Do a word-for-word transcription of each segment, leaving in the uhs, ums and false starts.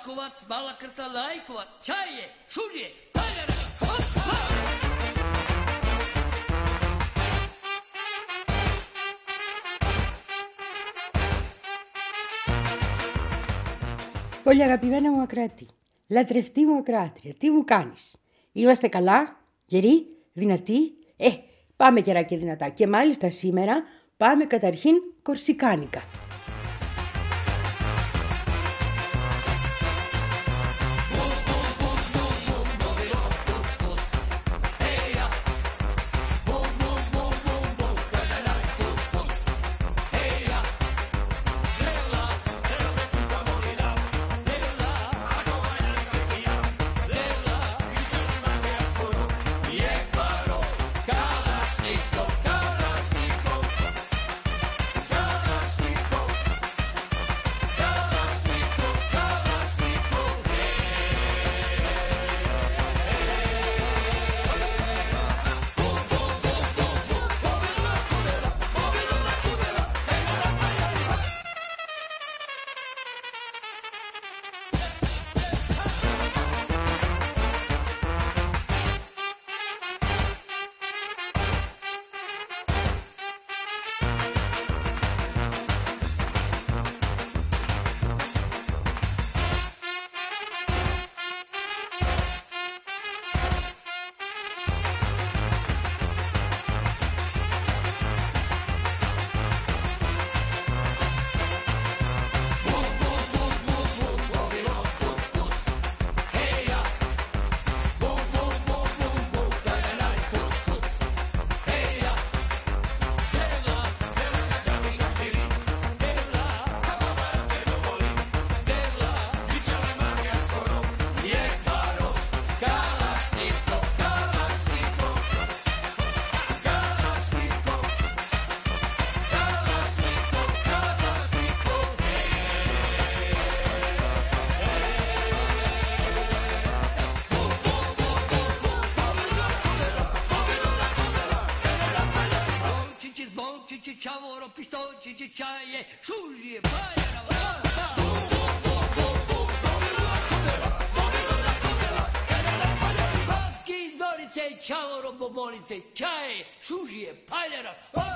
Markovac, Malakrta, Lajkovac, Čaje, Šužje, Paljara, hoppa! Πολύ αγαπημένα μου ακροατή, λατρευτή μου ακροάτρια, τι μου κάνεις? Είμαστε καλά, γεροί, δυνατοί? Ε, πάμε γερά και δυνατά. Και μάλιστα σήμερα πάμε καταρχήν κορσικάνικα. Čaje, Šužje, Paljara, Vaki, Zorice, Čavoro, Bobolice, Čaje, Šužje, Paljara,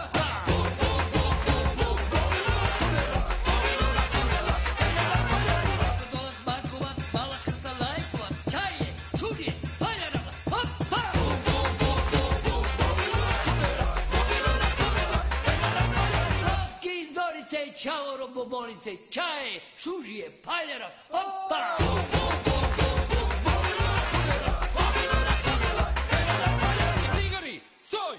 Markovac, Malakrta, Lajkovac, Čaje, Šužje, Paljara, hoppa! Čavoro, Bobolice, Čaje, Šužje, Paljara, hoppa! Cigari, stoj!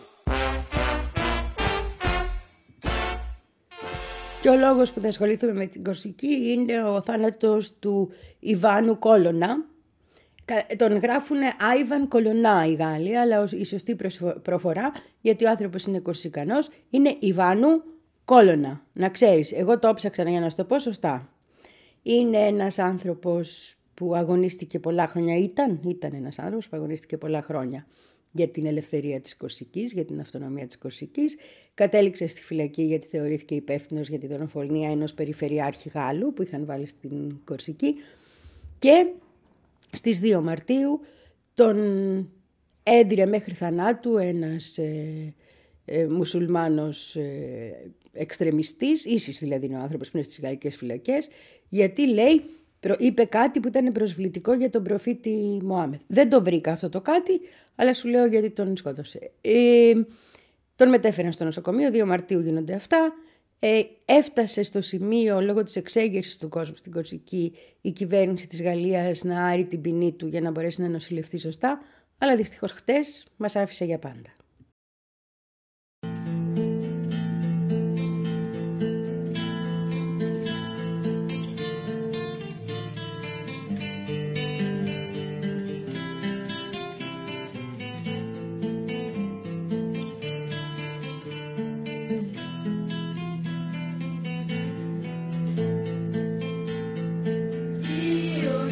Και ο λόγος που θα ασχοληθούμε με την Κορσική είναι ο θάνατος του Ιβάνου Κόλωνα. Τον γράφουν Άιβαν Κολονά οι Γάλλοι, αλλά η σωστή προφορά, γιατί ο άνθρωπος είναι Κορσικανός, είναι Ιβάνου Κόλωνα. Να ξέρεις, εγώ το έψαξα για να σου το πω σωστά. Είναι ένας άνθρωπος που αγωνίστηκε πολλά χρόνια, ήταν, ήταν ένας άνθρωπος που αγωνίστηκε πολλά χρόνια για την ελευθερία της Κορσικής, για την αυτονομία της Κορσικής. Κατέληξε στη φυλακή γιατί θεωρήθηκε υπεύθυνος για τη δολοφονία ενός περιφερειάρχη Γάλλου που είχαν βάλει στην Κορσική. Και στις δύο Μαρτίου τον έδιρε μέχρι θανάτου ένας ε, ε, μουσουλμάνος ε, εξτρεμιστής, ίσης δηλαδή είναι ο άνθρωπος που είναι στις γαλλικές φυλακές, γιατί λέει, είπε κάτι που ήταν προσβλητικό για τον προφήτη Μωάμεθ. Δεν το βρήκα αυτό το κάτι, αλλά σου λέω γιατί τον σκότωσε. Ε, τον μετέφεραν στο νοσοκομείο, δύο Μαρτίου γίνονται αυτά. Ε, έφτασε στο σημείο, λόγω της εξέγερσης του κόσμου στην Κορσική, η κυβέρνηση της Γαλλίας να άρει την ποινή του για να μπορέσει να νοσηλευτεί σωστά, αλλά δυστυχώς χτες μας άφησε για πάντα.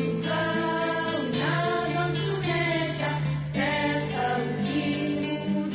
Una donzuletta, terza un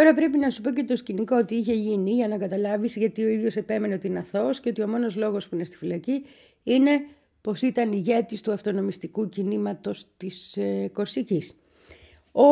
Τώρα πρέπει να σου πω και το σκηνικό ότι είχε γίνει για να καταλάβεις, γιατί ο ίδιος επέμενε ότι είναι αθώος και ότι ο μόνος λόγος που είναι στη φυλακή είναι πως ήταν ηγέτης του αυτονομιστικού κινήματος της ε, Κορσικής. Ο,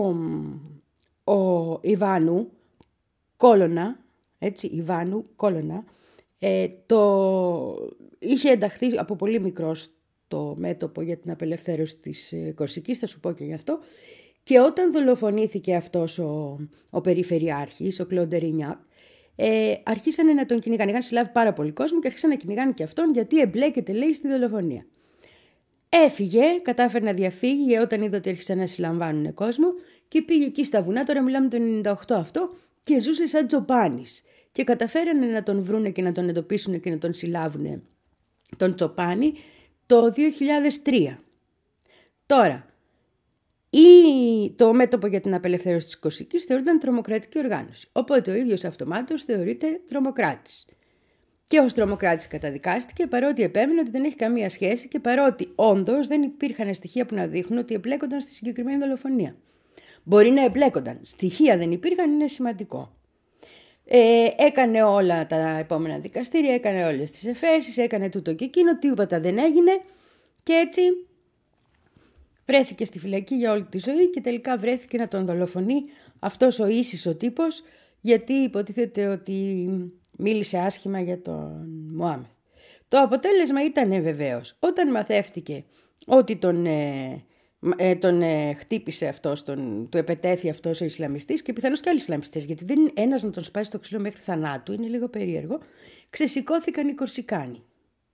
ο Ιβάνου Κόλωνα, έτσι, Ιβάνου Κόλωνα, ε, το είχε ενταχθεί από πολύ μικρός στο μέτωπο για την απελευθέρωση της ε, Κορσικής, θα σου πω και γι' αυτό. Και όταν δολοφονήθηκε αυτός ο, ο περιφερειάρχης, ο Κλοντερινιάκ, ε, αρχίσανε να τον κυνηγάνε. Είχαν συλλάβει πάρα πολύ κόσμο και αρχίσανε να κυνηγάνε και αυτόν γιατί εμπλέκεται, λέει, στη δολοφονία. Έφυγε, κατάφερε να διαφύγει όταν είδε ότι άρχισαν να συλλαμβάνουν κόσμο και πήγε εκεί στα βουνά, τώρα μιλάμε το ενενήντα οκτώ αυτό, και ζούσε σαν Τσοπάνης. Και καταφέρανε να τον βρούνε και να τον εντοπίσουν και να τον συλλάβουν τον Τσοπάνη το δύο χιλιάδες τρία. Τώρα, ή το μέτωπο για την απελευθέρωση της Κορσικής θεωρούνταν τρομοκρατική οργάνωση. Οπότε ο ίδιος αυτομάτως θεωρείται τρομοκράτης. Και ως τρομοκράτης καταδικάστηκε, παρότι επέμεινε ότι δεν έχει καμία σχέση και παρότι όντως δεν υπήρχαν στοιχεία που να δείχνουν ότι εμπλέκονταν στη συγκεκριμένη δολοφονία. Μπορεί να εμπλέκονταν. Στοιχεία δεν υπήρχαν, είναι σημαντικό. Ε, έκανε όλα τα επόμενα δικαστήρια, έκανε όλες τις εφέσεις, έκανε τούτο και εκείνο, τίποτα δεν έγινε και έτσι βρέθηκε στη φυλακή για όλη τη ζωή και τελικά βρέθηκε να τον δολοφονεί αυτός ο ίσης ο τύπος, γιατί υποτίθεται ότι μίλησε άσχημα για τον Μωάμεθ. Το αποτέλεσμα ήταν βεβαίως όταν μαθεύτηκε ότι τον, ε, ε, τον ε, χτύπησε αυτός, τον, του επετέθη αυτός ο Ισλαμιστής και πιθανώς και άλλοι Ισλαμιστές, γιατί δεν είναι ένας να τον σπάσει το ξύλο μέχρι θανάτου, είναι λίγο περίεργο, ξεσηκώθηκαν οι Κορσικάνοι.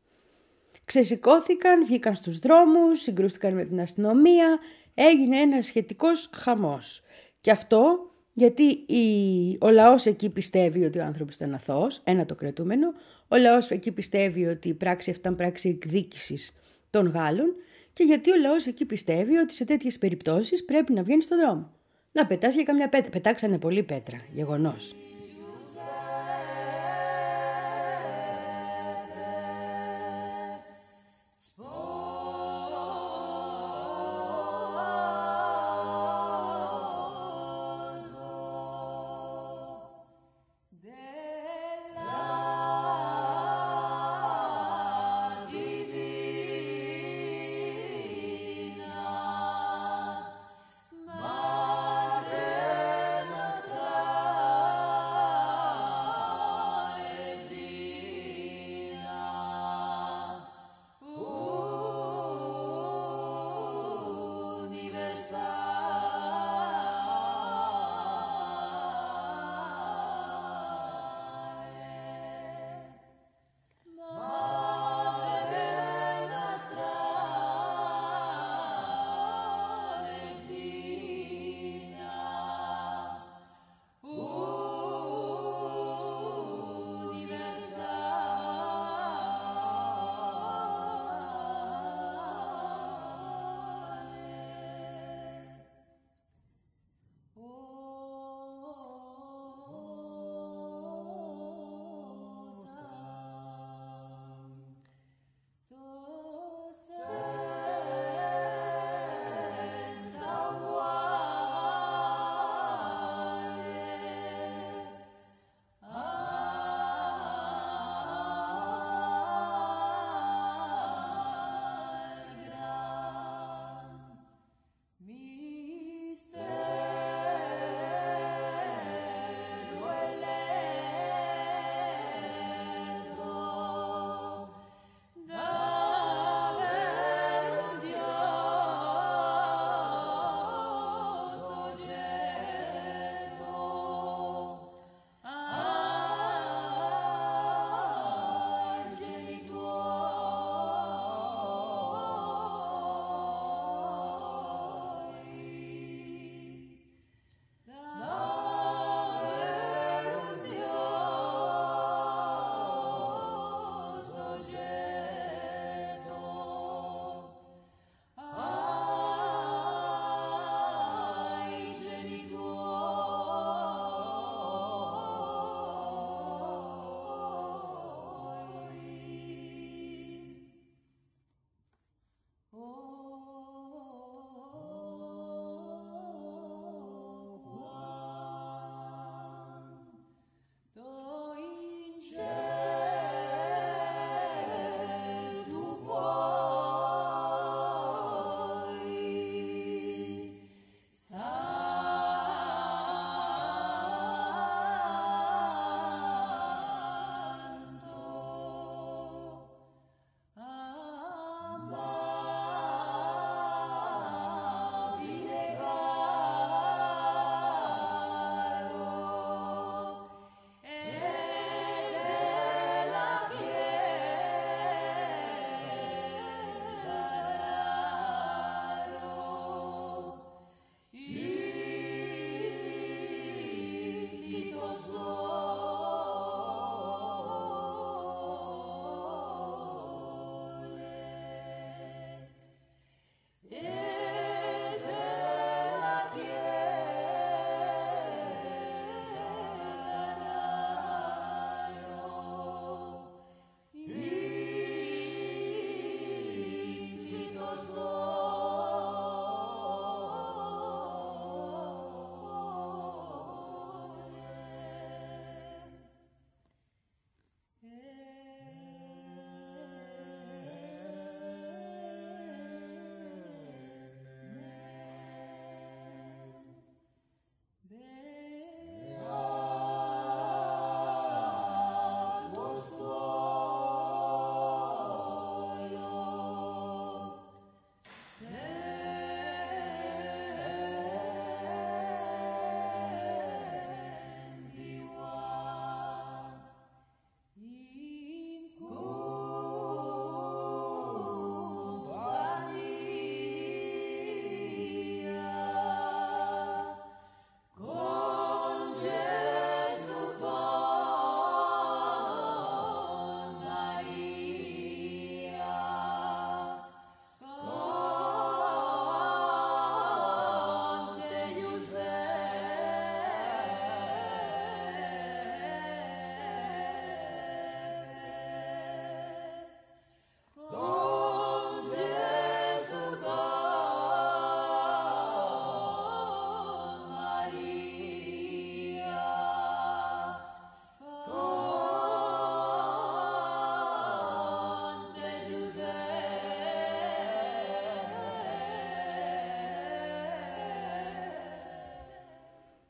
Ξεσηκώθηκαν, βγήκαν στους δρόμους, συγκρούστηκαν με την αστυνομία, έγινε ένας σχετικός χαμός. Και αυτό γιατί η, ο λαός εκεί πιστεύει ότι ο άνθρωπος ήταν αθώος, ένα το κρατούμενο, ο λαός εκεί πιστεύει ότι η πράξη αυτή ήταν πράξη εκδίκησης των Γάλλων και γιατί ο λαός εκεί πιστεύει ότι σε τέτοιες περιπτώσεις πρέπει να βγαίνει στον δρόμο. Να πετάς για καμιά πέτρα. Πετάξανε πολύ πέτρα, γεγονός.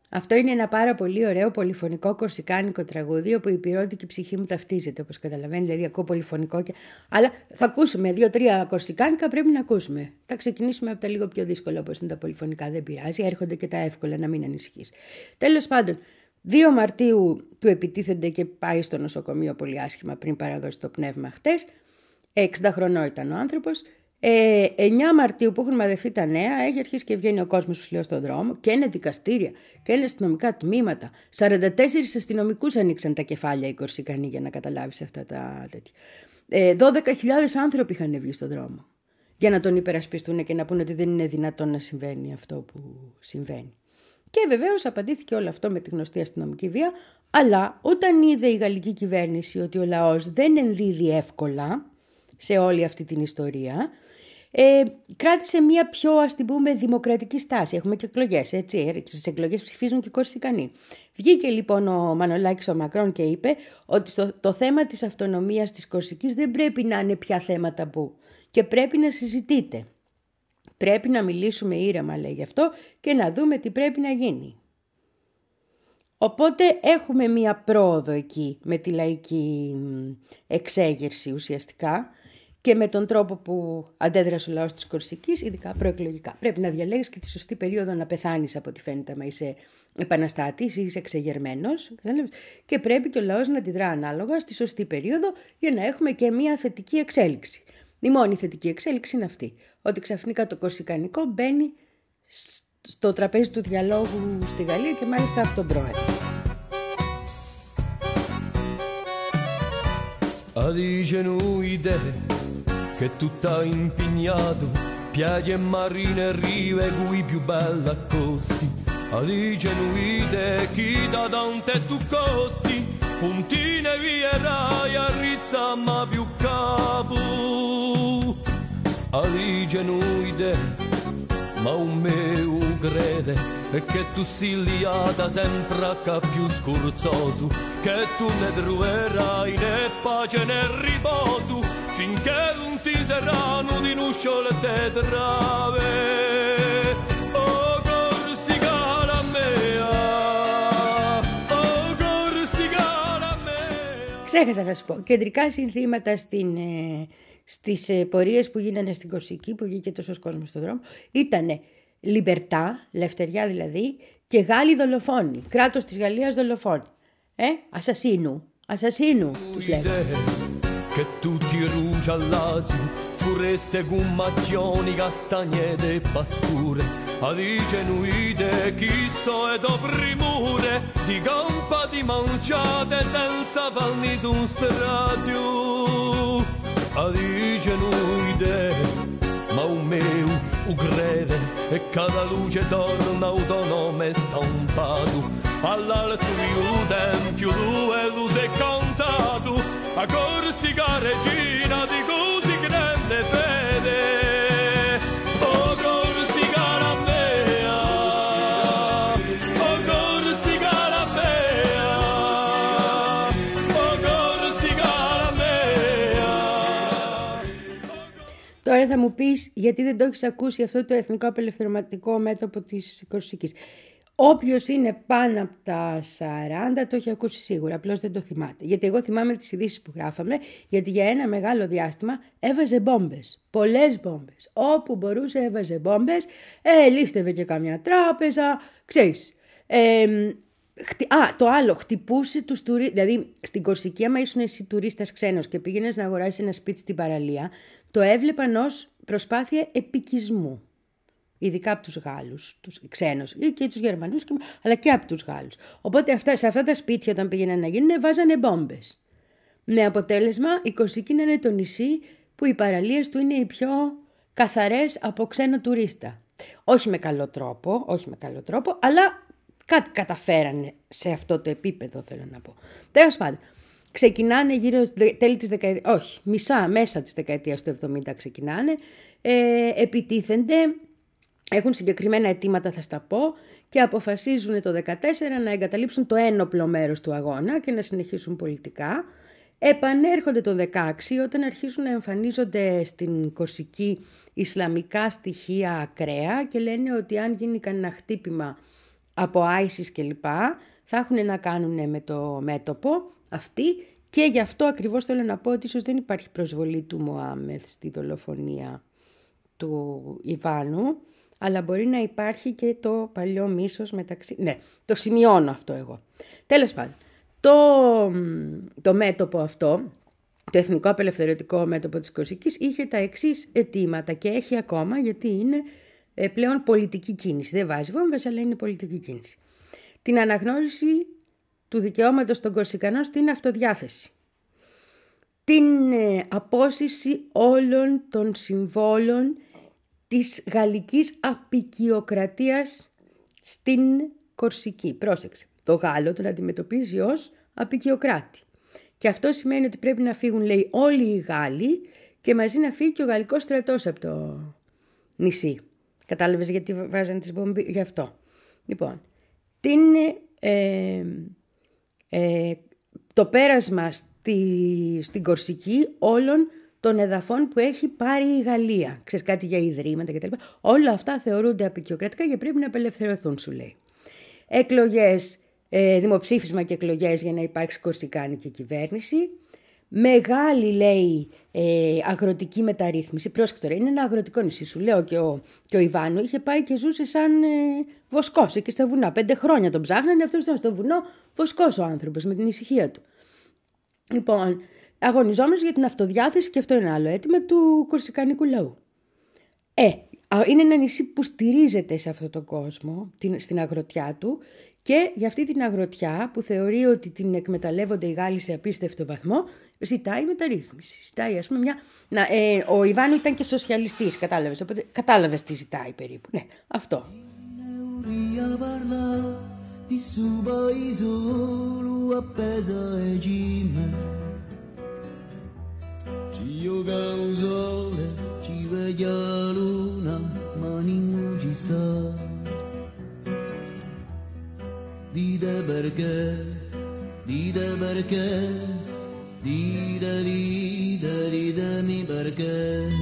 Αυτό είναι ένα πάρα πολύ ωραίο πολυφωνικό κορσικάνικο τραγούδι, όπου η πυρώτικη ψυχή μου ταυτίζεται, όπως καταλαβαίνει, δηλαδή ακούω πολυφωνικό. Και... Αλλά θα ακούσουμε δύο-τρία κορσικάνικα, πρέπει να ακούσουμε. Θα ξεκινήσουμε από τα λίγο πιο δύσκολα, όπως είναι τα πολυφωνικά, δεν πειράζει, έρχονται και τα εύκολα, να μην ανησυχείς. Τέλος πάντων, δύο Μαρτίου του επιτίθενται και πάει στο νοσοκομείο πολύ άσχημα πριν παραδώσει το πνεύμα χτες. εξήντα χρονών ήταν ο άνθρωπος. Ε, εννιά Μαρτίου που έχουν μαδευτεί τα νέα, έχει αρχίσει και βγαίνει ο κόσμος φυσικά στον δρόμο και είναι δικαστήρια και είναι αστυνομικά τμήματα. σαράντα τέσσερις αστυνομικούς ανοίξαν τα κεφάλια οι Κορσικανοί, για να καταλάβεις αυτά τα τέτοια. Ε, δώδεκα χιλιάδες άνθρωποι είχαν βγει στον δρόμο για να τον υπερασπιστούν και να πούνε ότι δεν είναι δυνατόν να συμβαίνει αυτό που συμβαίνει. Και βεβαίως απαντήθηκε όλο αυτό με τη γνωστή αστυνομική βία, αλλά όταν είδε η γαλλική κυβέρνηση ότι ο λαός δεν ενδίδει εύκολα σε όλη αυτή την ιστορία, ε, κράτησε μια πιο, ας την πούμε, δημοκρατική στάση. Έχουμε και εκλογές, έτσι, στις εκλογές ψηφίζουν και οι Κορσικανοί. Βγήκε λοιπόν ο Μανολάκης ο Μακρόν και είπε ότι στο, το θέμα της αυτονομίας της Κορσικής δεν πρέπει να είναι πια θέμα ταμπού και πρέπει να συζητείτε. Πρέπει να μιλήσουμε ήρεμα, λέει, γι' αυτό και να δούμε τι πρέπει να γίνει. Οπότε έχουμε μία πρόοδο εκεί με τη λαϊκή εξέγερση ουσιαστικά και με τον τρόπο που αντέδρασε ο λαός της Κορσικής, ειδικά προεκλογικά. Πρέπει να διαλέγεις και τη σωστή περίοδο να πεθάνεις, από ό,τι φαίνεται, άμα είσαι επαναστάτης ή είσαι εξεγερμένος. Και πρέπει και ο λαός να αντιδρά ανάλογα στη σωστή περίοδο για να έχουμε και μία θετική εξέλιξη. Η μόνη θετική εξέλιξη είναι αυτή, ότι ξαφνικά το κορσικανικό μπαίνει στο τραπέζι του διαλόγου στη Γαλλία και μάλιστα από τον πρόεδρο. Adicenuide che tutta impignato, piaghe marine e rive cui più bella costi. Adicenuide chi da Dante tu costi, puntine vierai a rizza ma più capo. Adicenuide ma un meu crede e che tu si liata sempre a più scorzoso, che tu ne troverai né pace né riposo finché non ti saranno di nusciole te trave. Oh Corsicana mea, oh Corsicana mea. Ξέχασα να σου πω, κεντρικά συνθήματα στην... Ε... στις πορείες που γίνανε στην Κορσική, που βγήκε τόσος κόσμος στον δρόμο, ήτανε λιμπερτά, ελευθεριά δηλαδή, και Γάλλοι δολοφόνοι, κράτος της Γαλλίας δολοφόνοι. Ε, ασασίνου, ασασίνου τους λέγανε. Che tutti rugiallati, foreste gummagioni, castagnete e pasture, adicenuide, chi so ed opprimure, di campa di mangiate senza farni su strazio. Adicenuide, ma un meu u crede e cada luce torna autonome stampato all'alto mio tempio due luce cantato a Corsica regina di così grande fede. Oh Corsica la mea, oh Corsica la mea, oh Corsica la mea. Τώρα θα μου πεις γιατί δεν το έχεις ακούσει αυτό το εθνικό απελευθερωματικό μέτωπο της Κορσικής. Όποιος είναι πάνω από τα σαράντα το έχει ακούσει σίγουρα, απλώς δεν το θυμάται. Γιατί εγώ θυμάμαι τις ειδήσεις που γράφαμε, γιατί για ένα μεγάλο διάστημα έβαζε μπόμπες, πολλές μπόμπες. Όπου μπορούσε έβαζε μπόμπες, ε, λίστευε και καμιά τράπεζα, ξέρεις. Ε, χτι... Α, το άλλο, χτυπούσε τους τουρίστες, δηλαδή στην Κορσική άμα ήσουν εσύ τουρίστας ξένος και πήγαινες να αγοράσεις ένα σπίτι στην παραλία, το έβλεπαν ως προσπάθεια επικισμού. Ειδικά από τους Γάλλους, τους ξένους ή και τους Γερμανούς, αλλά και από τους Γάλλους. Οπότε αυτά, σε αυτά τα σπίτια όταν πήγαιναν να γίνουν βάζανε μπόμπες. Με αποτέλεσμα η Κορσική να είναι το νησί που οι παραλίες του είναι οι πιο καθαρές από ξένο τουρίστα. Όχι με καλό τρόπο, όχι με καλό τρόπο, αλλά κάτι καταφέρανε σε αυτό το επίπεδο, θέλω να πω. Τέλος πάντων, ξεκινάνε γύρω τέλη της δεκαετίας, όχι, μισά μέσα της δεκαετίας του εβδομήντα ξεκινάνε, ε, επιτίθενται. Έχουν συγκεκριμένα αιτήματα, θα στα πω, και αποφασίζουν το δύο χιλιάδες δεκατέσσερα να εγκαταλείψουν το ένοπλο μέρος του αγώνα και να συνεχίσουν πολιτικά. Επανέρχονται το δύο χιλιάδες δεκαέξι όταν αρχίζουν να εμφανίζονται στην Κορσική ισλαμικά στοιχεία ακραία και λένε ότι αν γίνει κανένα χτύπημα από ISIS κλπ. Θα έχουν να κάνουν με το μέτωπο αυτοί και γι' αυτό ακριβώς θέλω να πω ότι ίσως δεν υπάρχει προσβολή του Μωάμεθ στη δολοφονία του Ιβάνου, αλλά μπορεί να υπάρχει και το παλιό μίσος μεταξύ... Ναι, το σημειώνω αυτό εγώ. Τέλος πάντων, το, το μέτωπο αυτό, το Εθνικό Απελευθερωτικό Μέτωπο της Κορσικής, είχε τα εξής αιτήματα και έχει ακόμα, γιατί είναι πλέον πολιτική κίνηση. Δεν βάζει βόμβες, αλλά είναι πολιτική κίνηση. Την αναγνώριση του δικαιώματος των Κορσικανών στην αυτοδιάθεση. Την ε, απόσυρση όλων των συμβόλων της γαλλικής αποικιοκρατίας στην Κορσική. Πρόσεξε, το Γάλλο τον αντιμετωπίζει ως αποικιοκράτη. Και αυτό σημαίνει ότι πρέπει να φύγουν, λέει, όλοι οι Γάλλοι και μαζί να φύγει και ο γαλλικός στρατός από το νησί. Κατάλαβες γιατί βάζανε τις μπομπι... γι' αυτό. Λοιπόν, την, ε, ε, το πέρασμα στη, στην Κορσική όλων των εδαφών που έχει πάρει η Γαλλία. Ξέρεις κάτι για ιδρύματα κτλ. Όλα αυτά θεωρούνται αποικιοκρατικά και πρέπει να απελευθερωθούν, σου λέει. Εκλογές, ε, δημοψήφισμα και εκλογές για να υπάρξει κορσικάνικη κυβέρνηση. Μεγάλη, λέει, ε, αγροτική μεταρρύθμιση. Πρόσεξε τώρα, είναι ένα αγροτικό νησί. Σου λέω και ο, και ο Ιβάνου είχε πάει και ζούσε σαν ε, βοσκός εκεί στα βουνά. Πέντε χρόνια τον ψάχνανε, αυτός ήταν στο βουνό βοσκός ο άνθρωπος με την ησυχία του. Λοιπόν, αγωνιζόμενος για την αυτοδιάθεση, και αυτό είναι άλλο αίτημα του κορσικανικού λαού. Ε, είναι ένα νησί που στηρίζεται σε αυτόν τον κόσμο, την, στην αγροτιά του, και για αυτή την αγροτιά που θεωρεί ότι την εκμεταλλεύονται οι Γάλλοι σε απίστευτο βαθμό, ζητάει μεταρρύθμιση. Ζητάει, ας πούμε, μια... Να, ε, ο Ιβάνου ήταν και σοσιαλιστής, κατάλαβες, οπότε κατάλαβες τι ζητάει περίπου. Ναι, αυτό. Dite perché, dite perché, dite, dite, ditemi perché.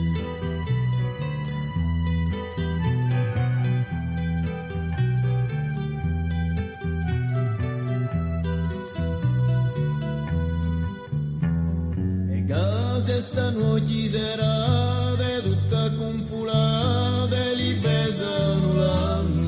E case stanno chiserate, tutte accumulate, li pesano l'anni.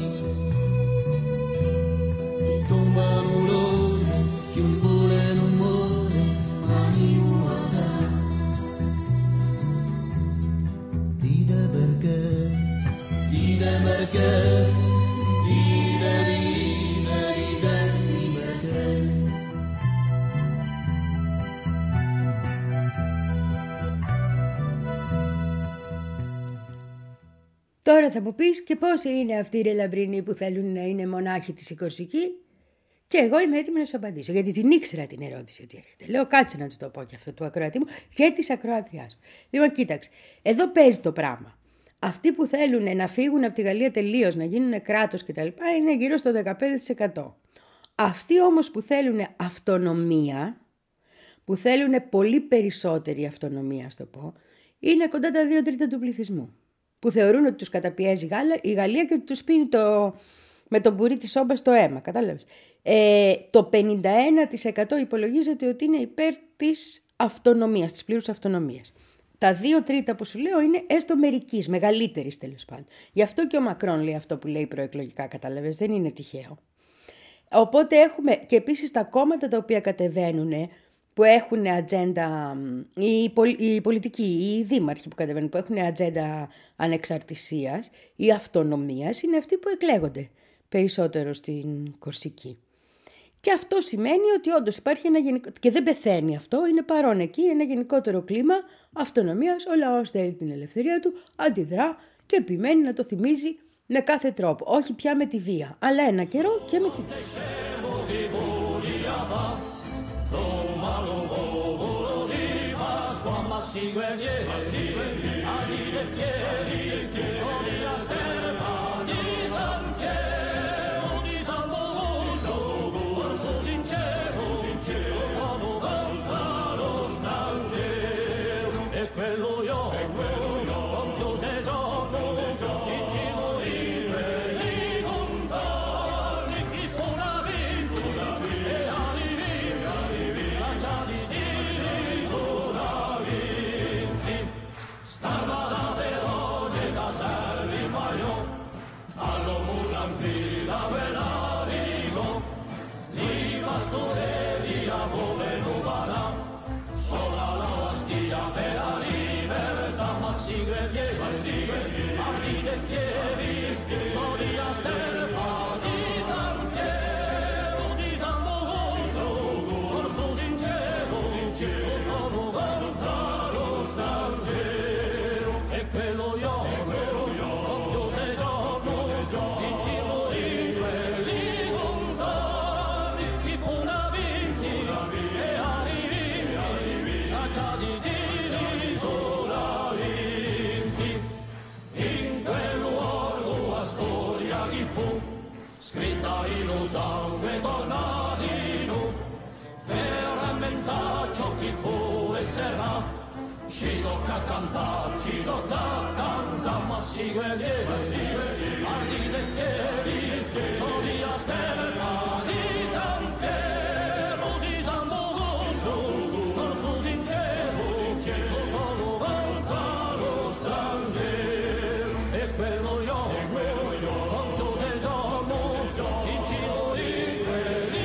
Τώρα θα μου πεις, και πόσοι είναι αυτοί οι ρελαμπρινοί που θέλουν να είναι μονάχοι της η Κορσική? Και εγώ είμαι έτοιμη να σου απαντήσω, γιατί την ήξερα την ερώτηση ότι έρχεται. Λέω, κάτσε να του το πω και αυτό του ακροατή μου και της ακροατριάς μου. Λοιπόν, κοίταξε, εδώ παίζει το πράγμα. Αυτοί που θέλουν να φύγουν από τη Γαλλία τελείως, να γίνουν κράτος κτλ. Είναι γύρω στο δεκαπέντε τοις εκατό. Αυτοί όμως που θέλουν αυτονομία, που θέλουν πολύ περισσότερη αυτονομία, ας το πω, είναι κοντά τα δύο τρίτα του πληθυσμού. Που θεωρούν ότι τους καταπιέζει η Γαλλία και ότι τους πίνει το, με τον μπουρί της όμπας το αίμα. Κατάλαβες. Ε, το πενήντα ένα τοις εκατό υπολογίζεται ότι είναι υπέρ της αυτονομίας, της πλήρους αυτονομίας. Τα δύο τρίτα που σου λέω είναι έστω μερικής, μεγαλύτερης τέλος πάντων. Γι' αυτό και ο Μακρόν λέει αυτό που λέει προεκλογικά, κατάλαβες, δεν είναι τυχαίο. Οπότε έχουμε και επίσης τα κόμματα τα οποία κατεβαίνουν, που έχουν ατζέντα, οι, πολ, οι πολιτικοί, οι δήμαρχοι που κατεβαίνουν, που έχουν ατζέντα ανεξαρτησίας ή αυτονομίας, είναι αυτοί που εκλέγονται περισσότερο στην Κορσική. Και αυτό σημαίνει ότι όντως υπάρχει ένα γενικό, και δεν πεθαίνει αυτό, είναι παρόν εκεί ένα γενικότερο κλίμα αυτονομίας. Ο λαός θέλει την ελευθερία του, αντιδρά και επιμένει να το θυμίζει με κάθε τρόπο. Όχι πια με τη βία, αλλά ένα καιρό και με τη βία. via per la libertà, ma sigue bien, ma sigue bien, ma ride fieri, solia sterpa di San Piero, di San Boggio, corso sincero, tutto volta lo straniero, e quello io, proprio se giorno, in giro di quelli lontani, chi puna vinti, e ali vinti, scacciati di isola vinti, in quel luogo la storia che fu, scritta in lo sangue tornadino, per rammentare ciò che può essere, ci tocca cantare, ci tocca cantare, ma sigue bien, ma sigue bien, ma ride fieri, solia sterpa di San Piero, di San Boggio, corso sincero, tutto lo volta lo straniero, e quello io, proprio se giorno, in giro di quelli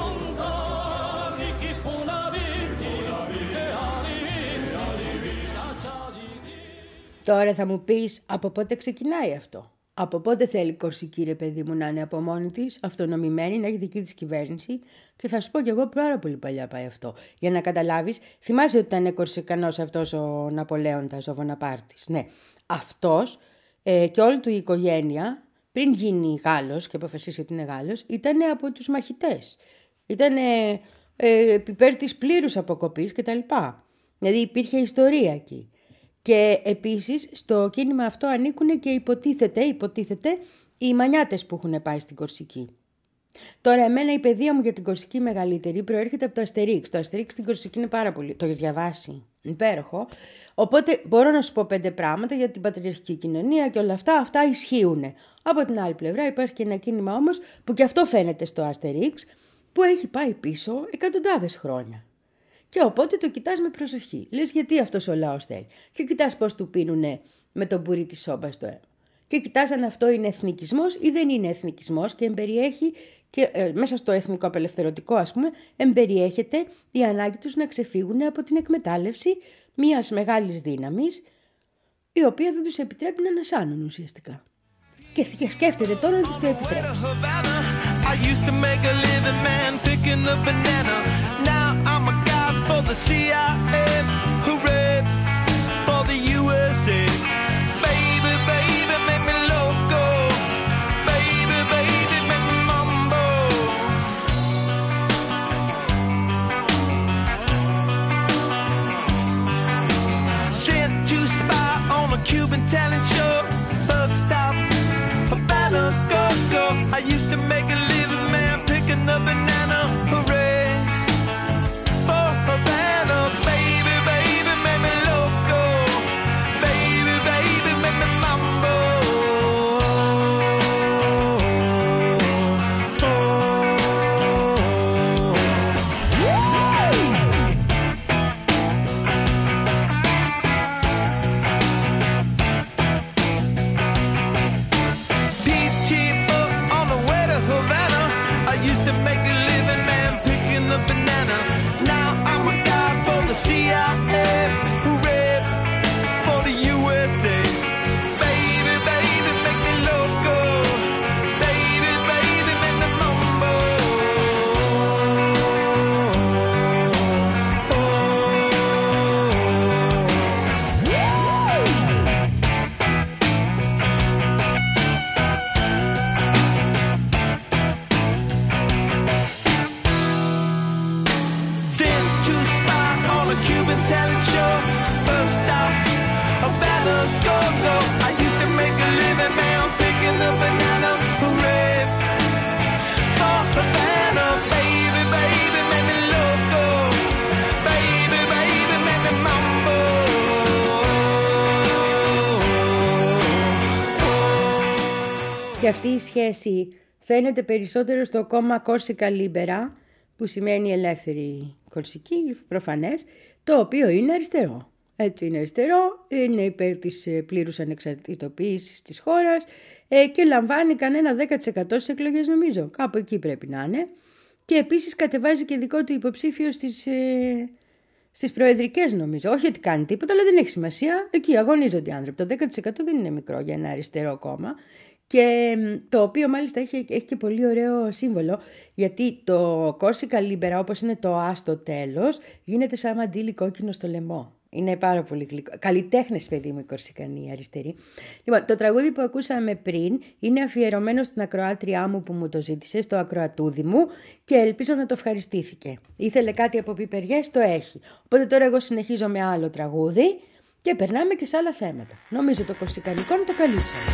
lontani, chi puna vinti, e ali vinti, scacciati di... Τώρα θα μου πεις από πότε ξεκινάει αυτό. Από πότε θέλει η Κορσική, ρε παιδί μου, να είναι από μόνη της, αυτονομημένη, να έχει δική της κυβέρνηση. Και θα σου πω κι εγώ πάρα πολύ παλιά πάει αυτό. Για να καταλάβεις, θυμάσαι ότι ήταν Κορσικανός αυτός ο Ναπολέοντας, ο Βοναπάρτης. Ναι, αυτός ε, και όλη του η οικογένεια, πριν γίνει Γάλλος και αποφασίσει ότι είναι Γάλλος, ήταν από τους μαχητές. Ήταν ε, ε, υπέρ της πλήρους αποκοπής κτλ. Δηλαδή υπήρχε ιστορία εκεί. Και επίσης στο κίνημα αυτό ανήκουν και υποτίθεται, υποτίθεται οι μανιάτες που έχουν πάει στην Κορσική. Τώρα εμένα η παιδεία μου για την Κορσική μεγαλύτερη προέρχεται από το Αστερίξ. Το Αστερίξ στην Κορσική είναι πάρα πολύ... Το έχεις διαβάσει? Υπέροχο. Οπότε μπορώ να σου πω πέντε πράγματα για την πατριαρχική κοινωνία και όλα αυτά. Αυτά ισχύουν. Από την άλλη πλευρά υπάρχει και ένα κίνημα όμως που και αυτό φαίνεται στο Αστερίξ, που έχει πάει πίσω εκατοντάδες χρόνια. Και οπότε το κοιτάς με προσοχή. Λες γιατί αυτός ο λαός θέλει. Και κοιτάς πώς του πίνουνε με τον πουρί της σόμπας στο αίμα. Και κοιτάς αν αυτό είναι εθνικισμός ή δεν είναι εθνικισμός και εμπεριέχει και ε, μέσα στο εθνικό απελευθερωτικό, ας πούμε, εμπεριέχεται η ανάγκη τους να ξεφύγουν από την εκμετάλλευση μιας μεγάλης δύναμης, η οποία δεν τους επιτρέπει να ανασάνουν ουσιαστικά. Και σκέφτεται τώρα να τους το επιτρέψει. For the C I A, hooray for the U S A. Baby, baby, make me loco. Baby, baby, make me mambo. Sent to spy on a Cuban talent show. Bug stop, Havana, go, go. I used to make a living, man, picking up banana. Hooray. Havana, baby, baby, make me loco. Baby, baby, make me mambo. Peace cheaper on the way to Havana. I used to make a living, man, picking up banana. Now I'm a guy for the C I A, hooray for the U S A. Baby, baby, make me loco. Baby, baby, make me mambo. Cuban talent show, first stop, Havana, go, go. I used to make a living, man, picking up banana, hooray for Havana, baby, baby, make me loco, baby, baby, make me mambo. Και αυτή η σχέση φαίνεται περισσότερο στο κόμμα Corsica Libera, που σημαίνει ελεύθερη Κορσική, προφανές, το οποίο είναι αριστερό. Έτσι είναι αριστερό, είναι υπέρ της πλήρους ανεξαρτητοποίησης της χώρας ε, και λαμβάνει κανένα δέκα τοις εκατό στις εκλογές νομίζω, κάπου εκεί πρέπει να είναι. Και επίσης κατεβάζει και δικό του υποψήφιο στις, ε, στις προεδρικές νομίζω. Όχι ότι κάνει τίποτα, αλλά δεν έχει σημασία. Εκεί αγωνίζονται οι άνθρωποι. Το δέκα τοις εκατό δεν είναι μικρό για ένα αριστερό κόμμα. Και το οποίο μάλιστα έχει, έχει και πολύ ωραίο σύμβολο, γιατί το Κόρσικα Λίμπερα, όπως είναι το Α στο τέλος, γίνεται σαν μαντίλι κόκκινο στο λαιμό. Είναι πάρα πολύ γλυκό. Καλλιτέχνες, παιδί μου, οι Κορσικανοί αριστεροί. Λοιπόν, το τραγούδι που ακούσαμε πριν είναι αφιερωμένο στην ακροάτριά μου που μου το ζήτησε, στο ακροατούδι μου, και ελπίζω να το ευχαριστήθηκε. Ήθελε κάτι από πιπεριές, το έχει. Οπότε τώρα εγώ συνεχίζω με άλλο τραγούδι και περνάμε και σε άλλα θέματα. Νομίζω το κορσικανικό το καλύψαμε.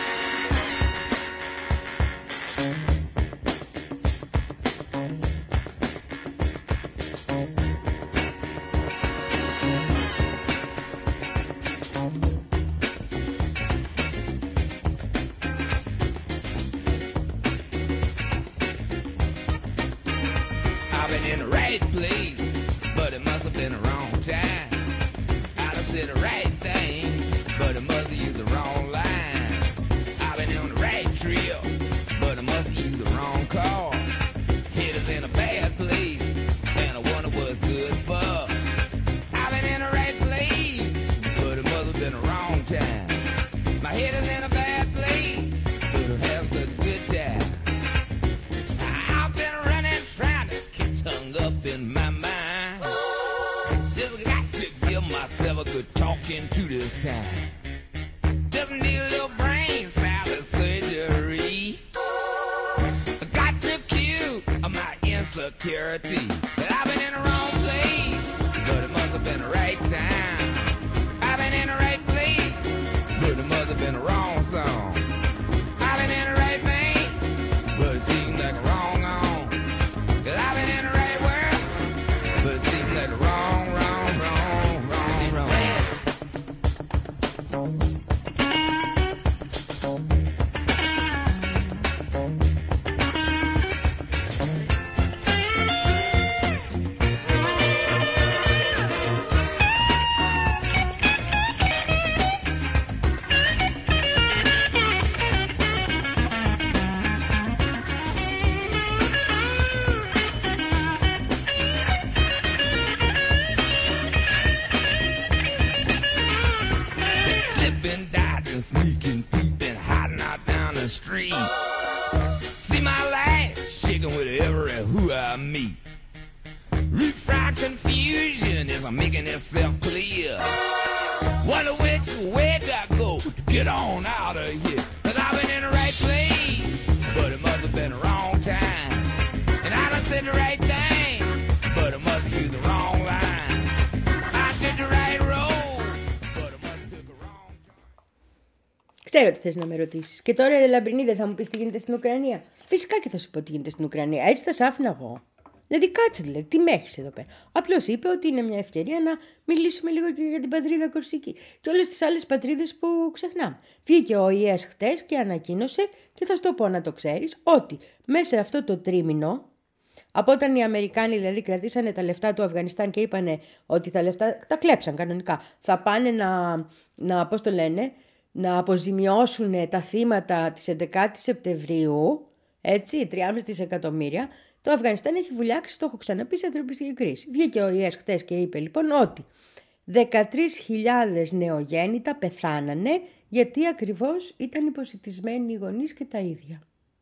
Ξέρω τι θες να με ρωτήσεις. Και τώρα, ρε Λαμπρινή, δεν θα μου πεις τι γίνεται στην Ουκρανία. Φυσικά και θα σου πω τι γίνεται στην Ουκρανία. Έτσι θα σ' άφηνα εγώ. Δηλαδή, κάτσε δηλαδή, τι με έχεις εδώ πέρα. Απλώς είπε ότι είναι μια ευκαιρία να μιλήσουμε λίγο και για την πατρίδα Κορσική και όλες τις άλλες πατρίδες που ξεχνάμε. Βγήκε ο ΙΕΣ χτες και ανακοίνωσε, και θα σου το πω να το ξέρεις, ότι μέσα σε αυτό το τρίμηνο, από όταν οι Αμερικάνοι δηλαδή κρατήσανε τα λεφτά του Αφγανιστάν και είπανε ότι τα λεφτά τα κλέψαν κανονικά, θα πάνε να, να πώς το λένε, να αποζημιώσουν τα θύματα της έντεκα Σεπτεμβρίου, έτσι, τρία κόμμα πέντε εκατομμύρια, το Αφγανιστάν έχει βουλιάξει, το έχω ξαναπεί, σε ανθρωπιστική κρίση. Βγήκε ο ΙΕΣ χτες και είπε λοιπόν ότι δεκατρείς χιλιάδες νεογέννητα πεθάνανε γιατί ακριβώς ήταν υποσιτισμένοι οι γονείς και τα ίδια.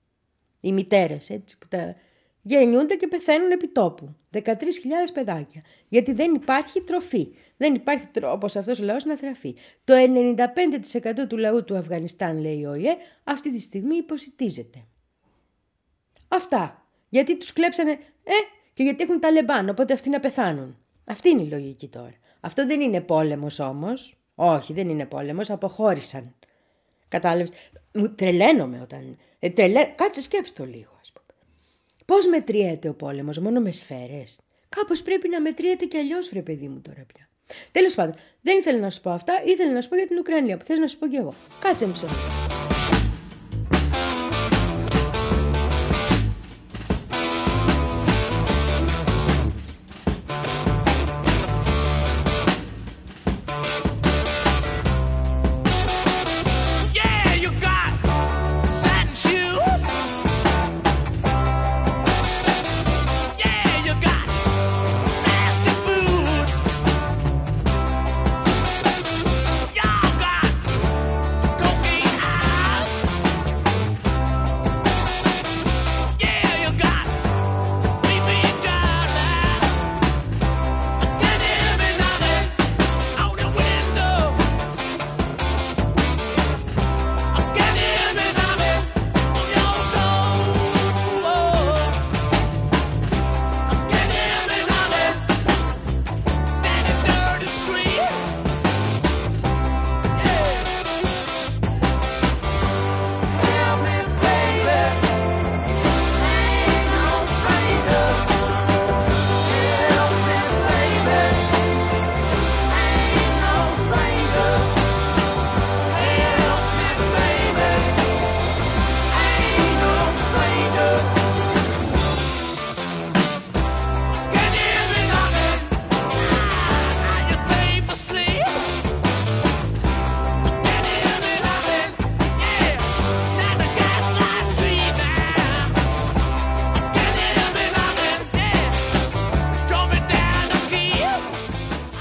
Οι μητέρες, έτσι, που τα γεννιούνται και πεθαίνουν επί τόπου. δεκατρείς χιλιάδες παιδάκια. Γιατί δεν υπάρχει τροφή. Δεν υπάρχει τρόπος αυτός ο λαός να θραφεί. Το ενενήντα πέντε τοις εκατό του λαού του Αφγανιστάν, λέει ο ΙΕ, αυτή τη στιγμή υποσιτίζεται. Αυτά. Γιατί τους κλέψανε, ε, και γιατί έχουν Ταλεμπάν, οπότε αυτοί να πεθάνουν. Αυτή είναι η λογική τώρα. Αυτό δεν είναι πόλεμος όμως. Όχι, δεν είναι πόλεμος, αποχώρησαν. Κατάλαβες. Μου τρελαίνομαι όταν... Ε, τρελέ... Κάτσε σκέψτε το λίγο, ας πούμε. Πώς μετριέται ο πόλεμος, μόνο με σφαίρες? Κάπως πρέπει να μετριέται και αλλιώς, βρε παιδί μου τώρα πια. Τέλος πάντων, δεν ήθελα να σου πω αυτά, ήθελα να σου πω για την Ουκρανία, που θες να σου πω κι εγώ. Κάτσε μισό.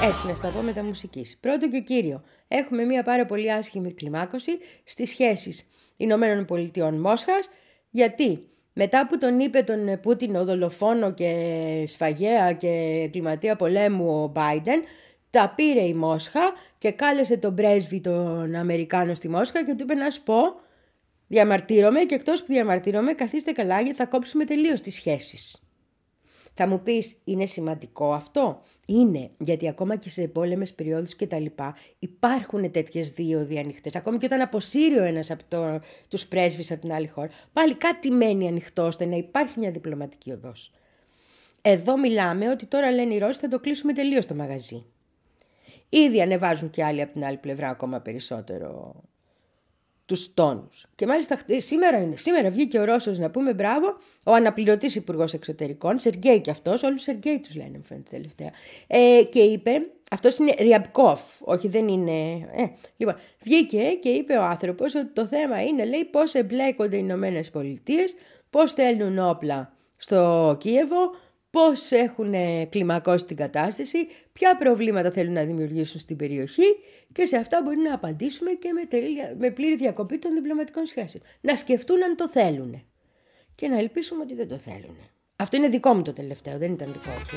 Έτσι να στα πω μεταμουσικής. Πρώτο και κύριο, έχουμε μια πάρα πολύ άσχημη κλιμάκωση στις σχέσεις Ηνωμένων Πολιτειών Μόσχας, γιατί μετά που τον είπε τον Πούτιν δολοφόνο και σφαγέα και κλιματία πολέμου ο Μπάιντεν, τα πήρε η Μόσχα και κάλεσε τον πρέσβη τον Αμερικάνο στη Μόσχα και του είπε να σου πω, διαμαρτύρομαι και εκτός που διαμαρτύρομαι καθίστε καλά γιατί θα κόψουμε τελείως τις σχέσεις. Θα μου πεις, είναι σημαντικό αυτό? Είναι, γιατί ακόμα και σε πόλεμες περιόδους και τα λοιπά υπάρχουν τέτοιες δίωδοι ανοιχτές. Ακόμη και όταν αποσύρει ο ένας από το, τους πρέσβεις από την άλλη χώρα, πάλι κάτι μένει ανοιχτό ώστε να υπάρχει μια διπλωματική οδός. Εδώ μιλάμε ότι τώρα λένε οι Ρώσοι θα το κλείσουμε τελείως το μαγαζί. Ήδη ανεβάζουν και άλλοι από την άλλη πλευρά ακόμα περισσότερο τους τόνους. Και μάλιστα σήμερα, είναι, σήμερα βγήκε ο Ρώσος να πούμε μπράβο, ο αναπληρωτής υπουργός εξωτερικών, Σεργέη και αυτός, όλους Σεργέη τους λένε μου φαίνεται τελευταία, ε, και είπε, αυτός είναι Ριαμπκόφ, όχι δεν είναι, ε, λοιπόν, βγήκε και είπε ο άνθρωπος ότι το θέμα είναι, λέει, πώς εμπλέκονται οι Ηνωμένες Πολιτείες, πώς στέλνουν όπλα στο Κίεβο, πώς έχουν κλιμακώσει την κατάσταση, ποια προβλήματα θέλουν να δημιουργήσουν στην περιοχή και σε αυτά μπορεί να απαντήσουμε και με, τελεία, με πλήρη διακοπή των διπλωματικών σχέσεων. Να σκεφτούν αν το θέλουν και να ελπίσουμε ότι δεν το θέλουν. Αυτό είναι δικό μου το τελευταίο, δεν ήταν δικό του.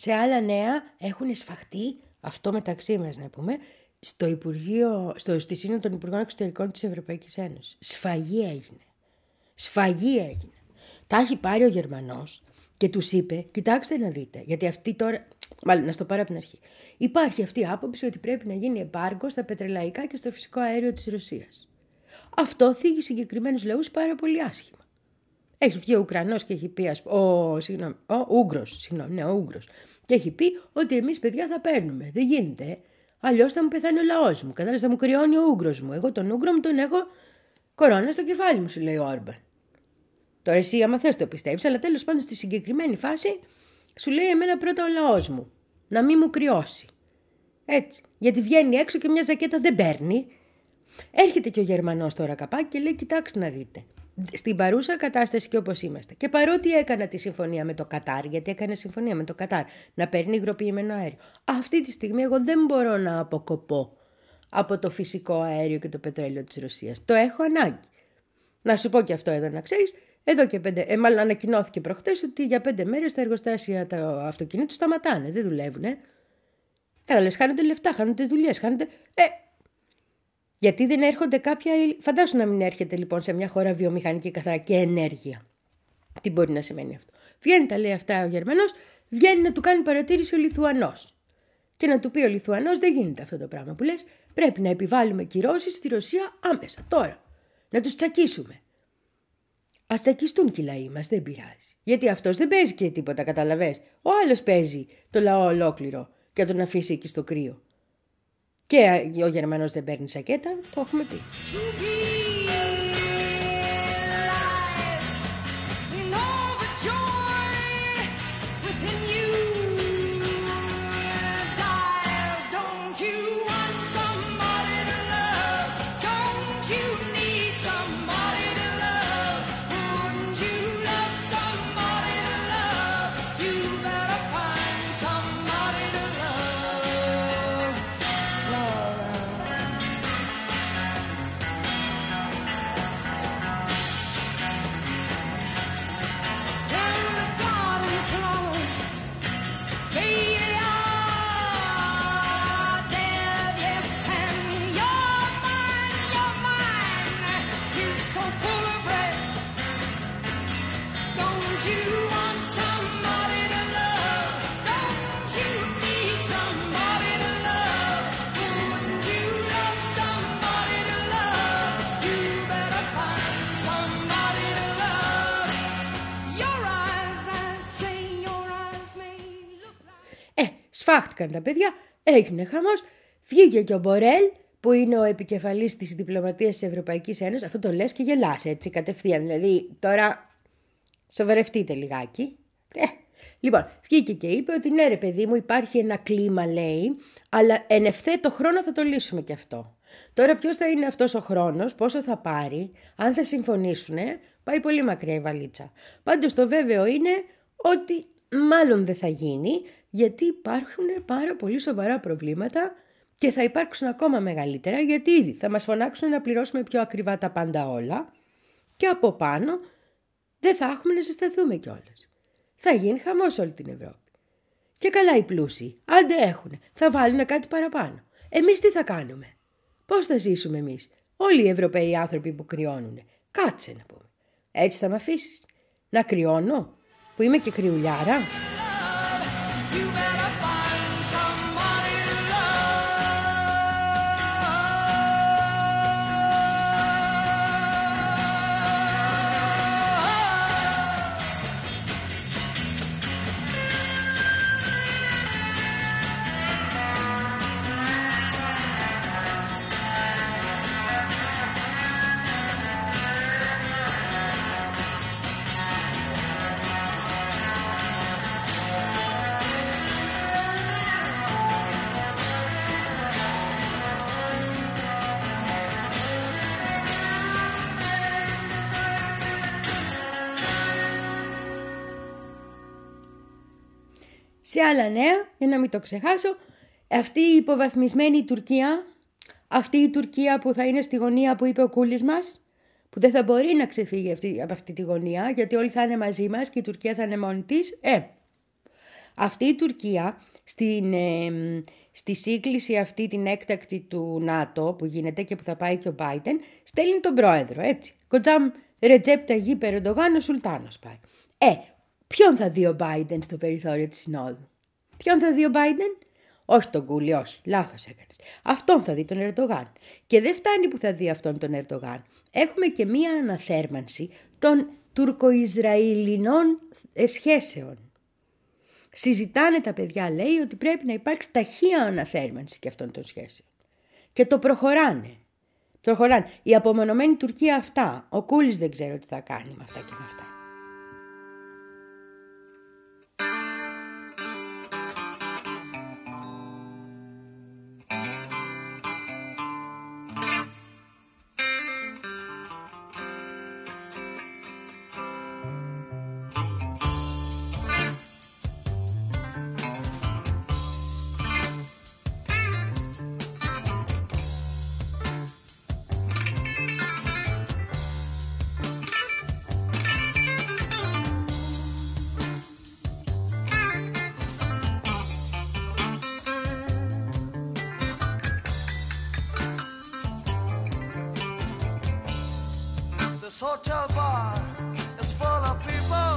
Σε άλλα νέα έχουν σφαχτεί, αυτό μεταξύ μας να πούμε, στο Υπουργείο, στο, στη Σύνοδο των Υπουργών Εξωτερικών της Ευρωπαϊκής Ένωσης. Σφαγή έγινε. Σφαγή έγινε. Τα έχει πάρει ο Γερμανός και τους είπε, κοιτάξτε να δείτε, γιατί αυτή τώρα, μάλλον να στο πάρω από την αρχή. Υπάρχει αυτή η άποψη ότι πρέπει να γίνει εμπάργκο στα πετρελαϊκά και στο φυσικό αέριο της Ρωσίας. Αυτό θίγει συγκεκριμένους λαούς πάρα πολύ άσχημα. Έχει βγει ο Ουκρανός και έχει πει, ας, ο, συγγνώμη, ο Ούγγρος, συγγνώμη, ναι, ο Ούγγρος, και έχει πει ότι εμείς παιδιά θα παίρνουμε. Δεν γίνεται. Αλλιώς θα μου πεθάνει ο λαός μου. Κατάλαβες, θα μου κρυώνει ο Ούγγρος μου. Εγώ τον Ούγγρο μου τον έχω κορώνα στο κεφάλι μου, σου λέει ο Όρμπαν. Τώρα εσύ, άμα θες το πιστεύεις, αλλά τέλος πάντων στη συγκεκριμένη φάση σου λέει εμένα πρώτα ο λαός μου. Να μην μου κρυώσει. Έτσι. Γιατί βγαίνει έξω και μια ζακέτα δεν παίρνει. Έρχεται και ο Γερμανός τώρα καπάκι και λέει: κοιτάξτε να δείτε. Στην παρούσα κατάσταση και όπως είμαστε. Και παρότι έκανα τη συμφωνία με το Κατάρ, γιατί έκανε συμφωνία με το Κατάρ να παίρνει υγροποιημένο αέριο, αυτή τη στιγμή εγώ δεν μπορώ να αποκοπώ από το φυσικό αέριο και το πετρέλαιο της Ρωσίας. Το έχω ανάγκη. Να σου πω και αυτό εδώ να ξέρεις. Εδώ και πέντε, ε, μάλλον ανακοινώθηκε προχτές ότι για πέντε μέρες τα εργοστάσια τα αυτοκινήτου σταματάνε. Δεν δουλεύουν. Ε. Κατάλαβες, χάνονται λεφτά, χάνονται δουλειές, χάνονται. Ε, γιατί δεν έρχονται κάποια. Φαντάσου να μην έρχεται λοιπόν σε μια χώρα βιομηχανική καθαρά και ενέργεια. Τι μπορεί να σημαίνει αυτό. Βγαίνει, τα λέει αυτά ο Γερμανός, βγαίνει να του κάνει παρατήρηση ο Λιθουανός. Και να του πει ο Λιθουανός: δεν γίνεται αυτό το πράγμα που λες. Πρέπει να επιβάλλουμε κυρώσεις στη Ρωσία άμεσα, τώρα. Να τους τσακίσουμε. Ας τσακιστούν και οι λαοί μας, δεν πειράζει. Γιατί αυτός δεν παίζει και τίποτα, καταλαβες. Ο άλλος παίζει το λαό ολόκληρο και τον αφήσει εκεί στο κρύο. Και ο Γερμανός δεν παίρνει σακέτα, το έχουμε πει. Σφάχτηκαν τα παιδιά, έγινε χαμός, βγήκε και ο Μπορέλ που είναι ο επικεφαλής της διπλωματίας της Ευρωπαϊκής Ένωσης. Αυτό το λες και γελάς έτσι κατευθείαν, δηλαδή τώρα σοβαρευτείτε λιγάκι. Ε, λοιπόν, βγήκε και είπε ότι ναι ρε παιδί μου υπάρχει ένα κλίμα λέει, αλλά εν ευθέτω χρόνο θα το λύσουμε και αυτό. Τώρα ποιος θα είναι αυτός ο χρόνος, πόσο θα πάρει, αν θα συμφωνήσουνε, πάει πολύ μακριά η βαλίτσα. Πάντως το βέβαιο είναι ότι μάλλον δεν θα γίνει, γιατί υπάρχουν πάρα πολύ σοβαρά προβλήματα και θα υπάρξουν ακόμα μεγαλύτερα, γιατί ήδη θα μας φωνάξουν να πληρώσουμε πιο ακριβά τα πάντα όλα και από πάνω δεν θα έχουμε να ζεσταθούμε κιόλας. Θα γίνει χαμός όλη την Ευρώπη. Και καλά οι πλούσιοι, άντε έχουνε, θα βάλουν κάτι παραπάνω. Εμείς τι θα κάνουμε, πώς θα ζήσουμε εμείς, όλοι οι Ευρωπαίοι άνθρωποι που κρυώνουνε. Κάτσε να πούμε, έτσι θα με αφήσεις να κρυώνω, που είμαι και κρυουλιάρα. Σε άλλα νέα, για να μην το ξεχάσω, αυτή η υποβαθμισμένη Τουρκία, αυτή η Τουρκία που θα είναι στη γωνία που είπε ο Κούλης μας, που δεν θα μπορεί να ξεφύγει αυτή, από αυτή τη γωνία, γιατί όλοι θα είναι μαζί μας και η Τουρκία θα είναι μόνη της, ε, Αυτή η Τουρκία στην, ε, στη σύγκληση αυτή την έκτακτη του ΝΑΤΟ που γίνεται και που θα πάει και ο Biden, στέλνει τον πρόεδρο, έτσι. Κοτζάμ Ρετζέπ Ταγίπ Ερντογάν, ο Σουλτάνος πάει. Ε, ποιον θα δει ο Biden στο περιθώριο της Συνόδου? Ποιον θα δει ο Biden? Όχι τον Κούλι, όχι, λάθος έκανες. Αυτόν θα δει τον Ερντογάν. Και δεν φτάνει που θα δει αυτόν τον Ερντογάν. Έχουμε και μία αναθέρμανση των τουρκο-ισραηλινών σχέσεων. Συζητάνε τα παιδιά, λέει, ότι πρέπει να υπάρξει ταχεία αναθέρμανση και αυτών των σχέσεων. Και το προχωράνε. Προχωράνε. Η απομονωμένη Τουρκία αυτά. Ο Κούλης δεν ξέρω τι θα κάνει με αυτά και με αυτά. Hotel bar is full of people.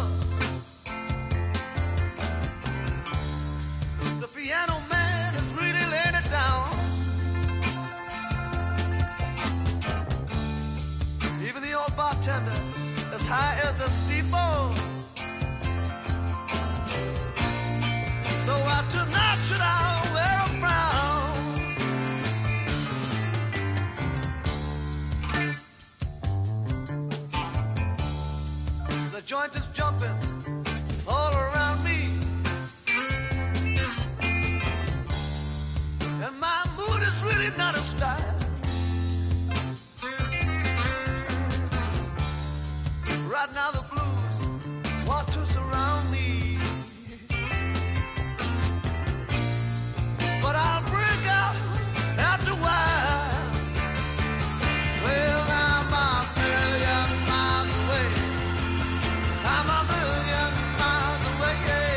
The piano man is really laying it down. Even the old bartender, as high as a steeple. So I tonight should I wear a frown? The joint is jumping all around me, and my mood is really not a style. Right now the blues want to surround me, but I'll break out after a while. Well, I'm a million miles away. I'm a million miles away, yeah.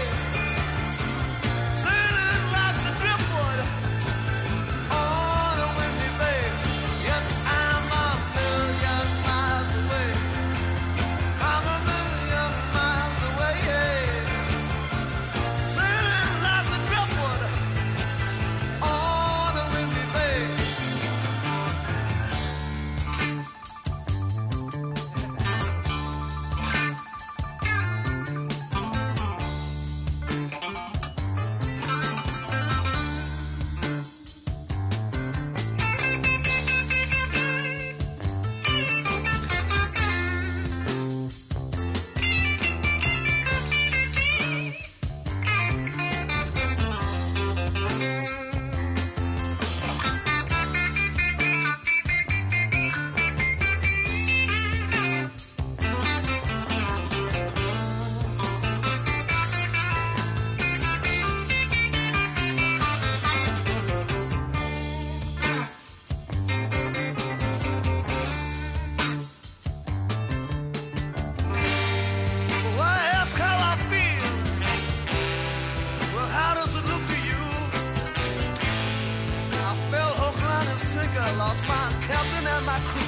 Sailing like the driftwood on a windy bay. Yes, I'm a million miles away. I'm a million miles away, yeah. Sailing like the driftwood on a windy bay. Why ask how I feel? Well, how does it look to you? I fell hook, line, and sinker, lost my captain and my crew.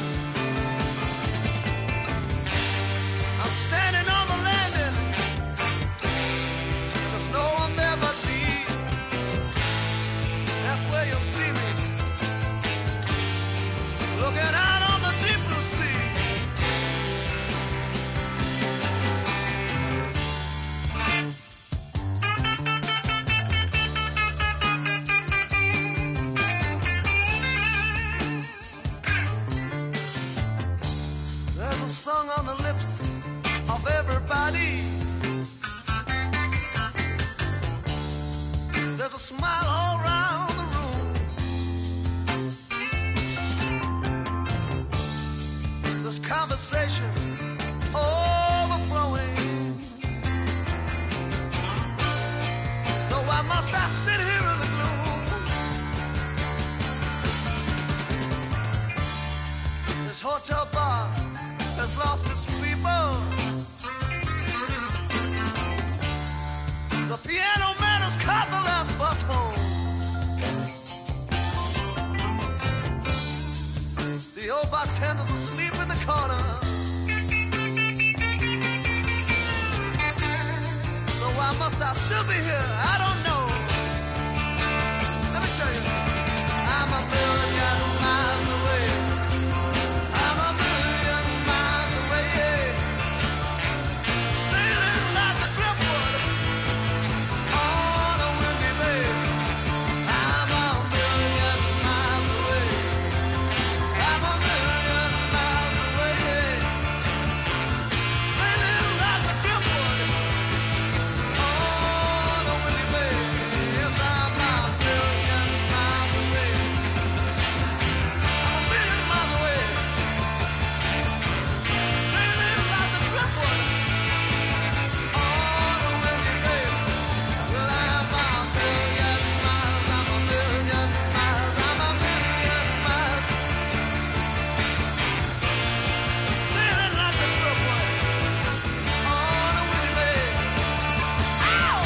I'm standing on the landing, and there's no one there but me. That's where you'll see me, looking out on the deep blue sea. There's a song on the lips of everybody. There's a smile all around the room. There's conversation overflowing. So why must I sit here in the gloom? This hotel bar has lost its people. The piano man the bartender's asleep in the corner. So why must I still be here? I don't know. Let me tell you, I'm a million miles away. I'm a million miles away. Sailing like a driftwood on a windy bay. I'm a million miles away. I'm a million miles away. Sailing like a driftwood on a windy bay. Yes, I'm a million miles away. I'm a million miles away. Sailing like a driftwood on a windy bay. Well, I'm a million miles. I'm a million miles. I'm a million miles. Sailing like a driftwood on a windy bay. Ow!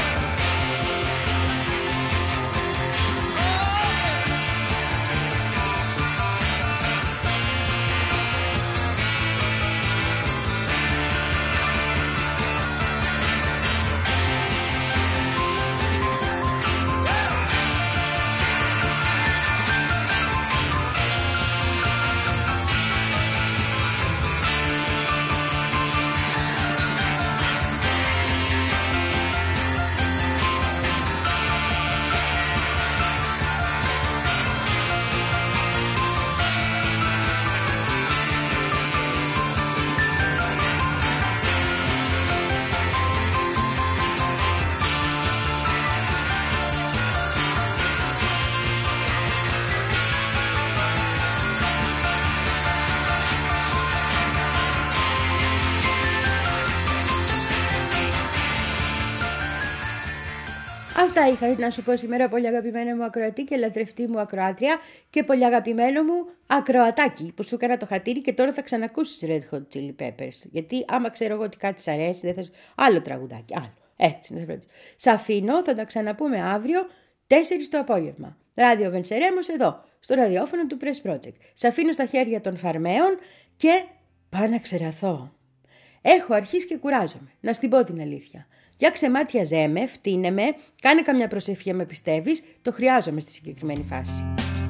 Αυτά είχα να σου πω σήμερα, πολύ αγαπημένο μου ακροατή και λατρευτή μου ακροάτρια και πολύ αγαπημένο μου ακροατάκι που σου έκανα το χατήρι και τώρα θα ξανακούσεις Red Hot Chili Peppers. Γιατί άμα ξέρω εγώ ότι κάτι σ' αρέσει, δεν θα σου... Άλλο τραγουδάκι, άλλο. Έτσι, να σε ρωτήσω. Σ' αφήνω, θα τα ξαναπούμε αύριο, τέσσερις το απόγευμα. Ράδιο Βενσερέμος εδώ, στο ραδιόφωνο του Press Project. Σ' αφήνω στα χέρια των φαρμαίων και πάω να ξεραθώ. Έχω αρχίσει και κουράζομαι, να στην πω την αλήθεια. Για ξεμάτιαζέ με, φτύνε με, κάνε καμιά προσευχή με πιστεύεις, το χρειάζομαι στη συγκεκριμένη φάση.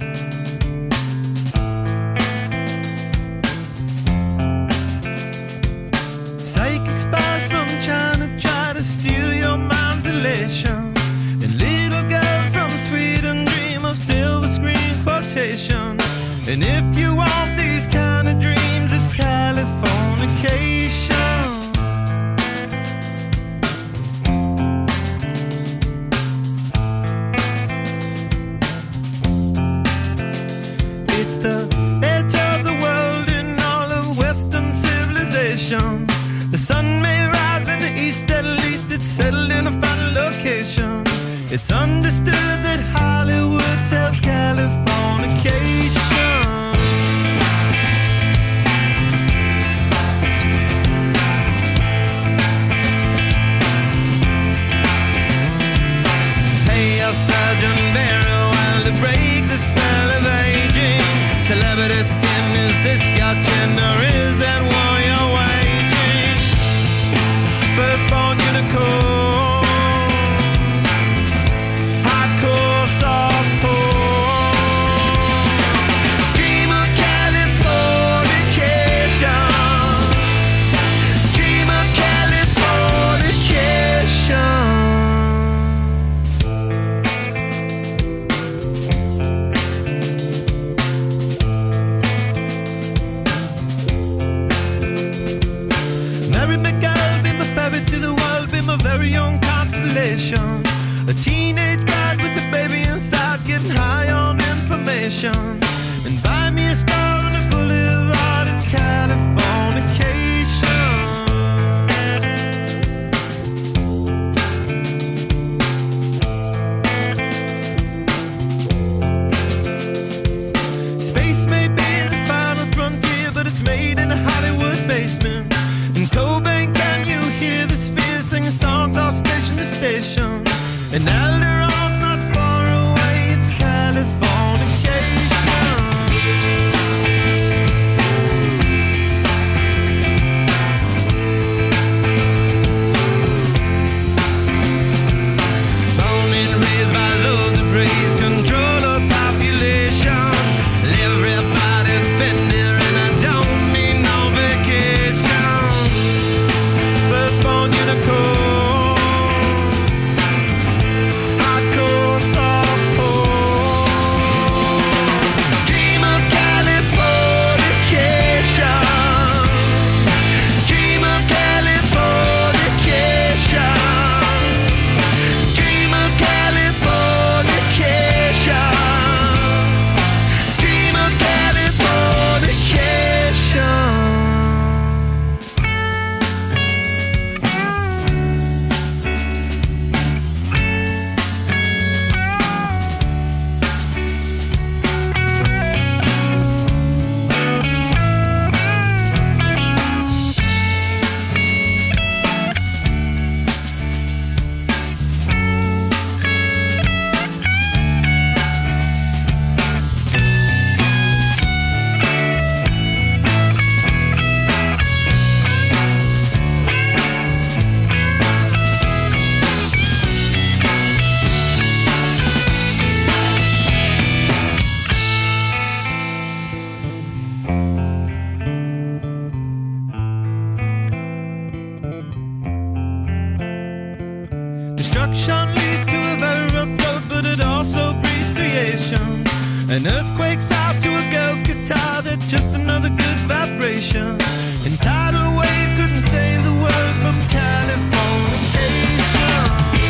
Psychic spies from China try to steal your mind's elation. And little girls from Sweden dream of silver screen quotation. And if you want these kind of dreams, it's Californication. It's the edge of the world in all of Western civilization. The sun may rise in the east, at least it's settled in a final location. It's understood that Hollywood sells Californication. Hey, your Sergeant Barry, while to break the spell of aging. Celebrity skin, is this your chin or is that war you're waging? Firstborn unicorn, hardcore softcore. Dream of Californication. Dream of Californication. Mary McGill, be my ferry to the world, be my very own constellation. A teenage bride with a baby inside, getting high on information. And buy me a star on a boulevard, it's Californication. Space may be the final frontier, but it's made in a Hollywood basement. In Cobain, can you hear the spheres singing songs off station to station? And Alderon's not far away, it's Californication. An earthquake's out to a girl's guitar, that's just another good vibration. And tidal waves couldn't save the world from Californication.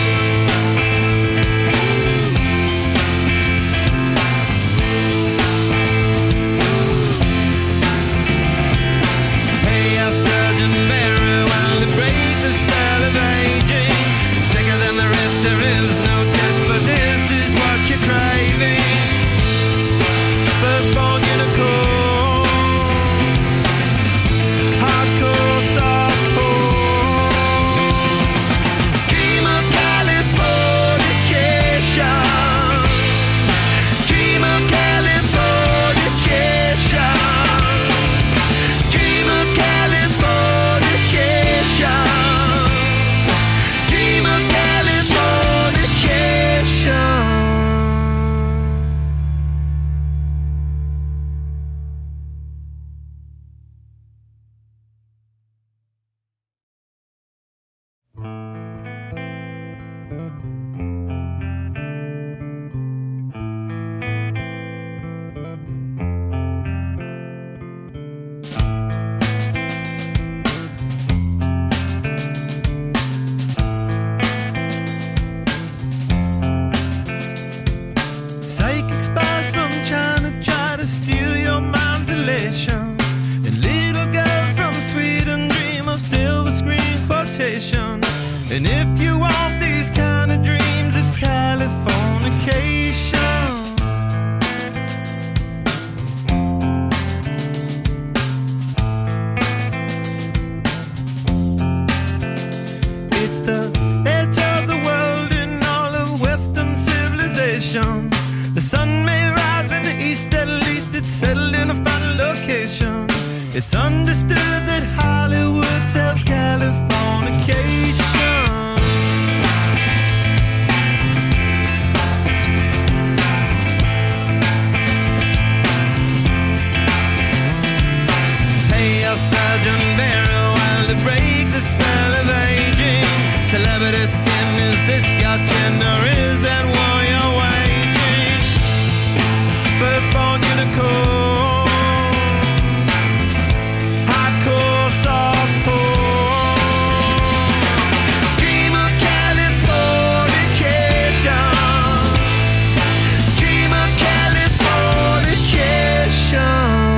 Hey, our Sergeant Barry, while to break the spell of aging. Sicker than the rest, there is no test, but this is what you're craving. Firstborn unicorn, hardcore softcore, dream of Californication, dream of Californication, dream of Californication, dream of Californication. Psychic spies from China try to steal your mind's elation. And little girls from Sweden dream of silver screen quotation. And if you want these kind of dreams, it's Californication. It's the edge of the world in all of Western civilization. The sun may rise in the east, at least it's settled in a final location. It's understood that Hollywood sells Californication. Hey, our Sergeant Barry, while to break the spell of aging. Celebrity skin, is this your gender? Is that war you're waging? Firstborn unicorn, hardcore softcore, dream of Californication, dream of Californication.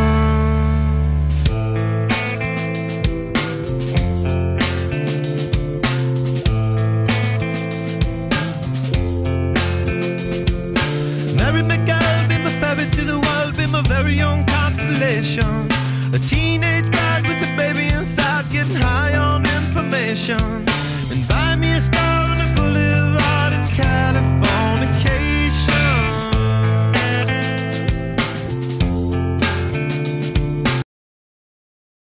Mary McGill, be my ferry to the world, be my very own constellation. A teenage